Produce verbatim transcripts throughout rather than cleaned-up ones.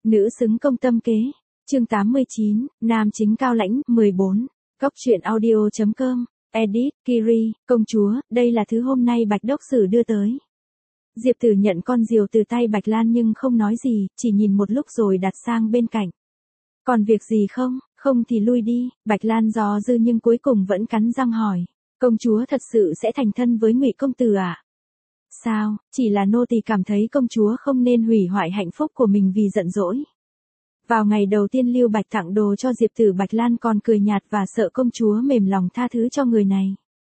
Nữ xứng công tâm kế. Chương tám mươi chín, nam chính cao lãnh. mười bốn. Cốc truyện audio chấm com. Edit, Kiri, công chúa, đây là thứ hôm nay Bạch Đốc Sử đưa tới. Diệp Tử nhận con diều từ tay Bạch Lan nhưng không nói gì, chỉ nhìn một lúc rồi đặt sang bên cạnh. Còn việc gì không, không thì lui đi. Bạch Lan do dự nhưng cuối cùng vẫn cắn răng hỏi. Công chúa thật sự sẽ thành thân với Ngụy công tử à? Sao, chỉ là nô tỳ cảm thấy công chúa không nên hủy hoại hạnh phúc của mình vì giận dỗi. Vào ngày đầu tiên Lưu Bạch tặng đồ cho Diệp Tử, Bạch Lan còn cười nhạt và sợ công chúa mềm lòng tha thứ cho người này.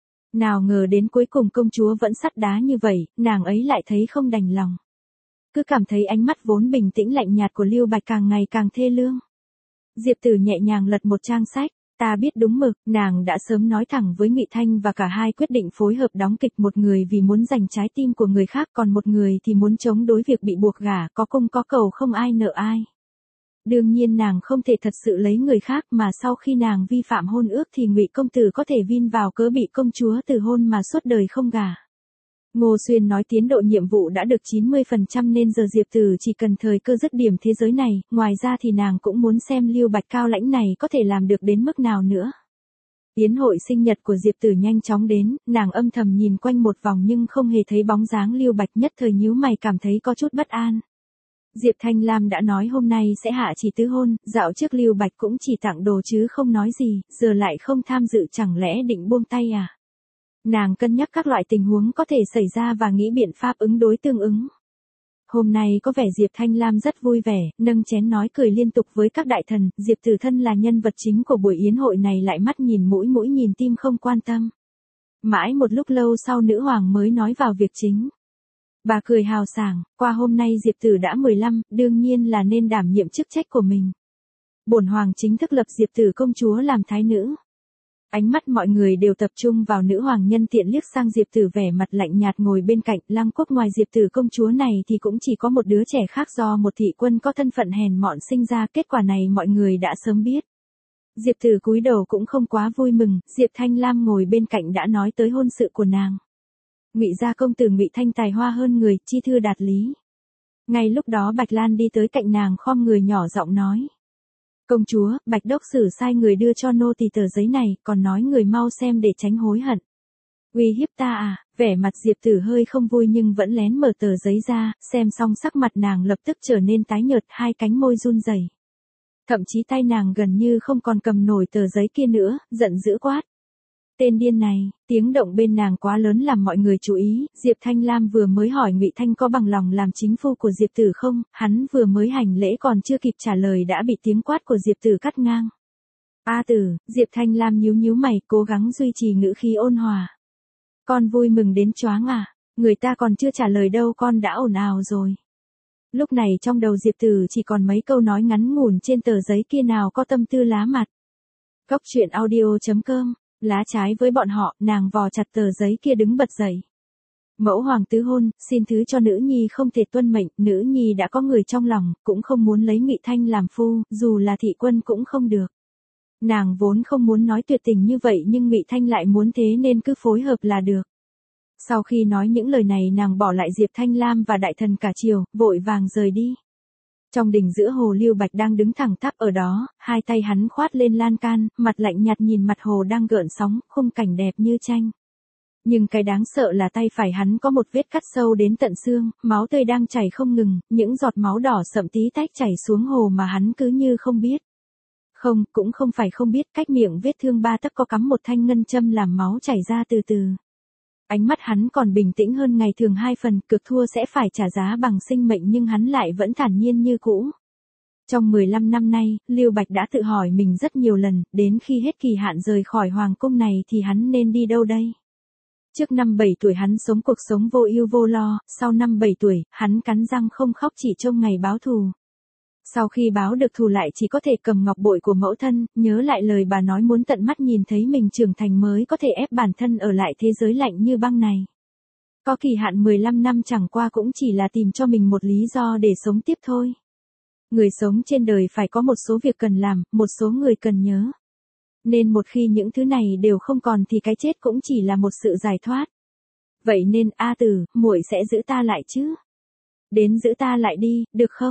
Nào ngờ đến cuối cùng công chúa vẫn sắt đá như vậy, nàng ấy lại thấy không đành lòng. Cứ cảm thấy ánh mắt vốn bình tĩnh lạnh nhạt của Lưu Bạch càng ngày càng thê lương. Diệp Tử nhẹ nhàng lật một trang sách. Ta biết đúng mực, nàng đã sớm nói thẳng với Ngụy Thanh và cả hai quyết định phối hợp đóng kịch, một người vì muốn giành trái tim của người khác, còn một người thì muốn chống đối việc bị buộc gả, có cung có cầu không ai nợ ai. Đương nhiên nàng không thể thật sự lấy người khác, mà sau khi nàng vi phạm hôn ước thì Ngụy công tử có thể vin vào cớ bị công chúa từ hôn mà suốt đời không gả. Ngô Xuyên nói tiến độ nhiệm vụ đã được chín mươi phần trăm nên giờ Diệp Tử chỉ cần thời cơ dứt điểm thế giới này, ngoài ra thì nàng cũng muốn xem Lưu Bạch cao lãnh này có thể làm được đến mức nào nữa. Yến hội sinh nhật của Diệp Tử nhanh chóng đến, nàng âm thầm nhìn quanh một vòng nhưng không hề thấy bóng dáng Lưu Bạch, nhất thời nhíu mày cảm thấy có chút bất an. Diệp Thanh Lam đã nói hôm nay sẽ hạ chỉ tứ hôn, dạo trước Lưu Bạch cũng chỉ tặng đồ chứ không nói gì, giờ lại không tham dự, chẳng lẽ định buông tay à? Nàng cân nhắc các loại tình huống có thể xảy ra và nghĩ biện pháp ứng đối tương ứng. Hôm nay có vẻ Diệp Thanh Lam rất vui vẻ, nâng chén nói cười liên tục với các đại thần, Diệp Tử thân là nhân vật chính của buổi yến hội này lại mắt nhìn mũi mũi nhìn tim không quan tâm. Mãi một lúc lâu sau nữ hoàng mới nói vào việc chính. Bà cười hào sảng, qua hôm nay Diệp Tử đã mười lăm, đương nhiên là nên đảm nhiệm chức trách của mình. Bổn hoàng chính thức lập Diệp Tử công chúa làm thái nữ. Ánh mắt mọi người đều tập trung vào nữ hoàng, nhân tiện liếc sang Diệp Tử vẻ mặt lạnh nhạt ngồi bên cạnh. Lăng Quốc ngoài Diệp Tử công chúa này thì cũng chỉ có một đứa trẻ khác do một thị quân có thân phận hèn mọn sinh ra, kết quả này mọi người đã sớm biết. Diệp Tử cúi đầu cũng không quá vui mừng, Diệp Thanh Lam ngồi bên cạnh đã nói tới hôn sự của nàng. Ngụy gia công tử Ngụy Thanh tài hoa hơn người, chi thư đạt lý. Ngay lúc đó Bạch Lan đi tới cạnh nàng khom người nhỏ giọng nói. Công chúa, Bạch Đốc Sử sai người đưa cho nô tỳ tờ giấy này, còn nói người mau xem để tránh hối hận. Uy hiếp ta à? Vẻ mặt Diệp Tử hơi không vui nhưng vẫn lén mở tờ giấy ra, xem xong sắc mặt nàng lập tức trở nên tái nhợt, hai cánh môi run rẩy. Thậm chí tay nàng gần như không còn cầm nổi tờ giấy kia nữa, giận dữ quát. Tên điên này, tiếng động bên nàng quá lớn làm mọi người chú ý, Diệp Thanh Lam vừa mới hỏi Ngụy Thanh có bằng lòng làm chính phu của Diệp Tử không, hắn vừa mới hành lễ còn chưa kịp trả lời đã bị tiếng quát của Diệp Tử cắt ngang. A Tử, Diệp Thanh Lam nhíu nhíu mày, cố gắng duy trì ngữ khí ôn hòa. Con vui mừng đến choáng à, người ta còn chưa trả lời đâu con đã ồn ào rồi. Lúc này trong đầu Diệp Tử chỉ còn mấy câu nói ngắn ngủn trên tờ giấy kia, nào có tâm tư lá mặt. Cốc truyện audio chấm com. Lá trái với bọn họ, nàng vò chặt tờ giấy kia đứng bật dậy. Mẫu hoàng tứ hôn, xin thứ cho nữ nhi không thể tuân mệnh, nữ nhi đã có người trong lòng, cũng không muốn lấy Ngụy Thanh làm phu, dù là thị quân cũng không được. Nàng vốn không muốn nói tuyệt tình như vậy nhưng Ngụy Thanh lại muốn thế nên cứ phối hợp là được. Sau khi nói những lời này nàng bỏ lại Diệp Thanh Lam và đại thần cả triều, vội vàng rời đi. Trong đình giữa hồ, Lưu Bạch đang đứng thẳng tắp ở đó, hai tay hắn khoát lên lan can, mặt lạnh nhạt nhìn mặt hồ đang gợn sóng, khung cảnh đẹp như tranh. Nhưng cái đáng sợ là tay phải hắn có một vết cắt sâu đến tận xương, máu tươi đang chảy không ngừng, những giọt máu đỏ sậm tí tách chảy xuống hồ mà hắn cứ như không biết. Không, cũng không phải không biết, cách miệng vết thương ba tấc có cắm một thanh ngân châm làm máu chảy ra từ từ. Ánh mắt hắn còn bình tĩnh hơn ngày thường hai phần, cực thua sẽ phải trả giá bằng sinh mệnh nhưng hắn lại vẫn thản nhiên như cũ. Trong mười lăm năm nay, Lưu Bạch đã tự hỏi mình rất nhiều lần, đến khi hết kỳ hạn rời khỏi hoàng cung này thì hắn nên đi đâu đây? Trước năm bảy tuổi hắn sống cuộc sống vô ưu vô lo, sau năm bảy tuổi, hắn cắn răng không khóc chỉ trông ngày báo thù. Sau khi báo được thù lại chỉ có thể cầm ngọc bội của mẫu thân, nhớ lại lời bà nói muốn tận mắt nhìn thấy mình trưởng thành mới có thể ép bản thân ở lại thế giới lạnh như băng này. Có kỳ hạn mười lăm năm chẳng qua cũng chỉ là tìm cho mình một lý do để sống tiếp thôi. Người sống trên đời phải có một số việc cần làm, một số người cần nhớ. Nên một khi những thứ này đều không còn thì cái chết cũng chỉ là một sự giải thoát. Vậy nên A Tử, muội sẽ giữ ta lại chứ? Đến giữ ta lại đi, được không?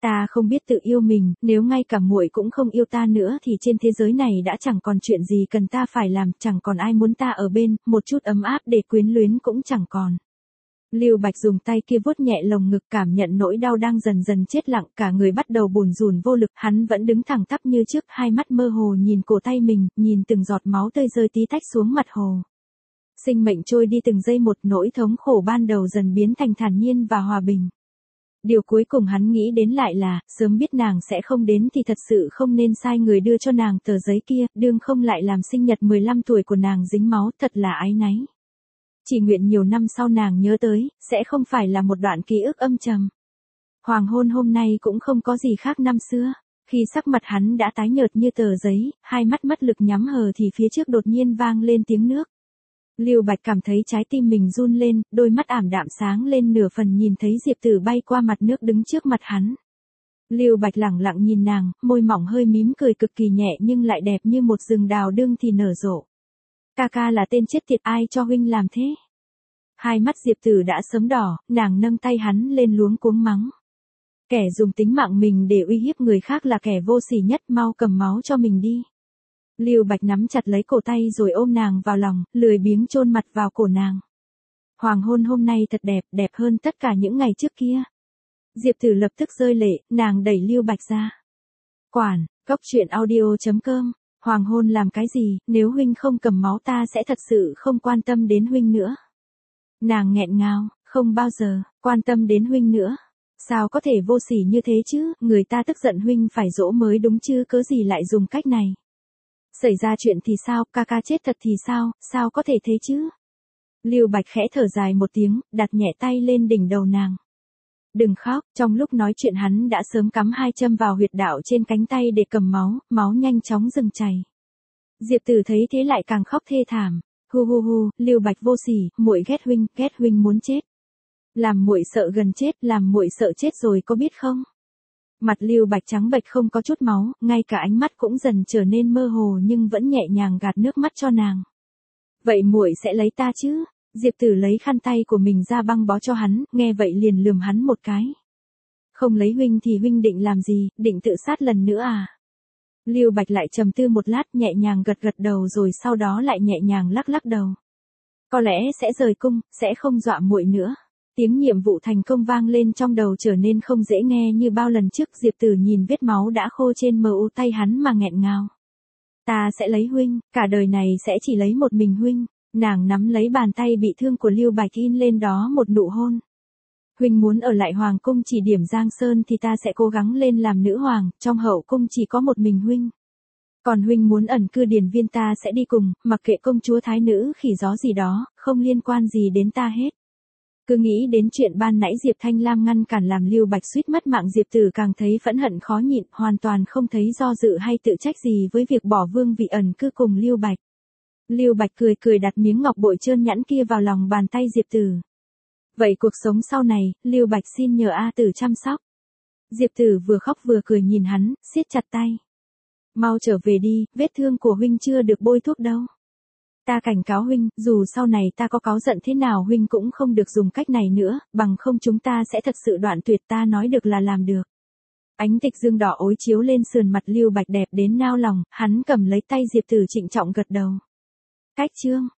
Ta không biết tự yêu mình, nếu ngay cả muội cũng không yêu ta nữa thì trên thế giới này đã chẳng còn chuyện gì cần ta phải làm, chẳng còn ai muốn ta ở bên, một chút ấm áp để quyến luyến cũng chẳng còn. Lưu Bạch dùng tay kia vuốt nhẹ lồng ngực, cảm nhận nỗi đau đang dần dần chết lặng, cả người bắt đầu bủn rủn vô lực, hắn vẫn đứng thẳng tắp như trước, hai mắt mơ hồ nhìn cổ tay mình, nhìn từng giọt máu tươi rơi tí tách xuống mặt hồ. Sinh mệnh trôi đi từng giây một, nỗi thống khổ ban đầu dần biến thành thản nhiên và hòa bình. Điều cuối cùng hắn nghĩ đến lại là, sớm biết nàng sẽ không đến thì thật sự không nên sai người đưa cho nàng tờ giấy kia, đương không lại làm sinh nhật mười lăm tuổi của nàng dính máu, thật là áy náy. Chỉ nguyện nhiều năm sau nàng nhớ tới, sẽ không phải là một đoạn ký ức âm trầm. Hoàng hôn hôm nay cũng không có gì khác năm xưa, khi sắc mặt hắn đã tái nhợt như tờ giấy, hai mắt mất lực nhắm hờ thì phía trước đột nhiên vang lên tiếng nước. Lưu Bạch cảm thấy trái tim mình run lên, đôi mắt ảm đạm sáng lên nửa phần, nhìn thấy Diệp Tử bay qua mặt nước đứng trước mặt hắn. Lưu Bạch lẳng lặng nhìn nàng, môi mỏng hơi mím cười cực kỳ nhẹ nhưng lại đẹp như một rừng đào đương thì nở rộ. Ca ca là tên chết tiệt, ai cho huynh làm thế? Hai mắt Diệp Tử đã sớm đỏ, nàng nâng tay hắn lên luống cuống mắng. Kẻ dùng tính mạng mình để uy hiếp người khác là kẻ vô sỉ nhất, mau cầm máu cho mình đi. Lưu Bạch nắm chặt lấy cổ tay rồi ôm nàng vào lòng, lười biếng chôn mặt vào cổ nàng. Hoàng hôn hôm nay thật đẹp, đẹp hơn tất cả những ngày trước kia. Diệp Tử lập tức rơi lệ, nàng đẩy Lưu Bạch ra. Quản, cốc truyện audio chấm com. Hoàng hôn làm cái gì, nếu huynh không cầm máu ta sẽ thật sự không quan tâm đến huynh nữa. Nàng nghẹn ngào, không bao giờ, quan tâm đến huynh nữa. Sao có thể vô sỉ như thế chứ, người ta tức giận huynh phải dỗ mới đúng chứ, cớ gì lại dùng cách này. Xảy ra chuyện thì sao, ca ca chết thật thì sao, sao có thể thế chứ. Lưu Bạch khẽ thở dài một tiếng, đặt nhẹ tay lên đỉnh đầu nàng. Đừng khóc, trong lúc nói chuyện hắn đã sớm cắm hai châm vào huyệt đạo trên cánh tay để cầm máu, máu nhanh chóng dừng chảy. Diệp Tử thấy thế lại càng khóc thê thảm. Hu hu hu, Lưu Bạch vô sỉ, muội ghét huynh, ghét huynh muốn chết. Làm muội sợ gần chết, làm muội sợ chết rồi có biết không? Mặt Lưu Bạch trắng bệch không có chút máu, ngay cả ánh mắt cũng dần trở nên mơ hồ nhưng vẫn nhẹ nhàng gạt nước mắt cho nàng. Vậy muội sẽ lấy ta chứ? Diệp Tử lấy khăn tay của mình ra băng bó cho hắn, nghe vậy liền lườm hắn một cái. Không lấy huynh thì huynh định làm gì, định tự sát lần nữa à? Lưu Bạch lại trầm tư một lát, nhẹ nhàng gật gật đầu rồi sau đó lại nhẹ nhàng lắc lắc đầu. Có lẽ sẽ rời cung, sẽ không dọa muội nữa. Tiếng nhiệm vụ thành công vang lên trong đầu trở nên không dễ nghe như bao lần trước. Diệp Tử nhìn vết máu đã khô trên mờ u tay hắn mà nghẹn ngào. Ta sẽ lấy huynh, cả đời này sẽ chỉ lấy một mình huynh. Nàng nắm lấy bàn tay bị thương của Lưu Bạch in lên đó một nụ hôn. Huynh muốn ở lại hoàng cung chỉ điểm Giang Sơn thì ta sẽ cố gắng lên làm nữ hoàng, trong hậu cung chỉ có một mình huynh. Còn huynh muốn ẩn cư điền viên ta sẽ đi cùng, mặc kệ công chúa thái nữ khỉ gió gì đó, không liên quan gì đến ta hết. Cứ nghĩ đến chuyện ban nãy Diệp Thanh Lam ngăn cản làm Lưu Bạch suýt mất mạng, Diệp Tử càng thấy phẫn hận khó nhịn, hoàn toàn không thấy do dự hay tự trách gì với việc bỏ vương vị ẩn cư cùng Lưu Bạch. Lưu Bạch cười cười đặt miếng ngọc bội trơn nhẵn kia vào lòng bàn tay Diệp Tử. Vậy cuộc sống sau này, Lưu Bạch xin nhờ A Tử chăm sóc. Diệp Tử vừa khóc vừa cười nhìn hắn, siết chặt tay. Mau trở về đi, vết thương của huynh chưa được bôi thuốc đâu. Ta cảnh cáo huynh, dù sau này ta có cáu giận thế nào huynh cũng không được dùng cách này nữa, bằng không chúng ta sẽ thật sự đoạn tuyệt, ta nói được là làm được. Ánh tịch dương đỏ ối chiếu lên sườn mặt Lưu Bạch đẹp đến nao lòng, hắn cầm lấy tay Diệp Tử trịnh trọng gật đầu. Cách chương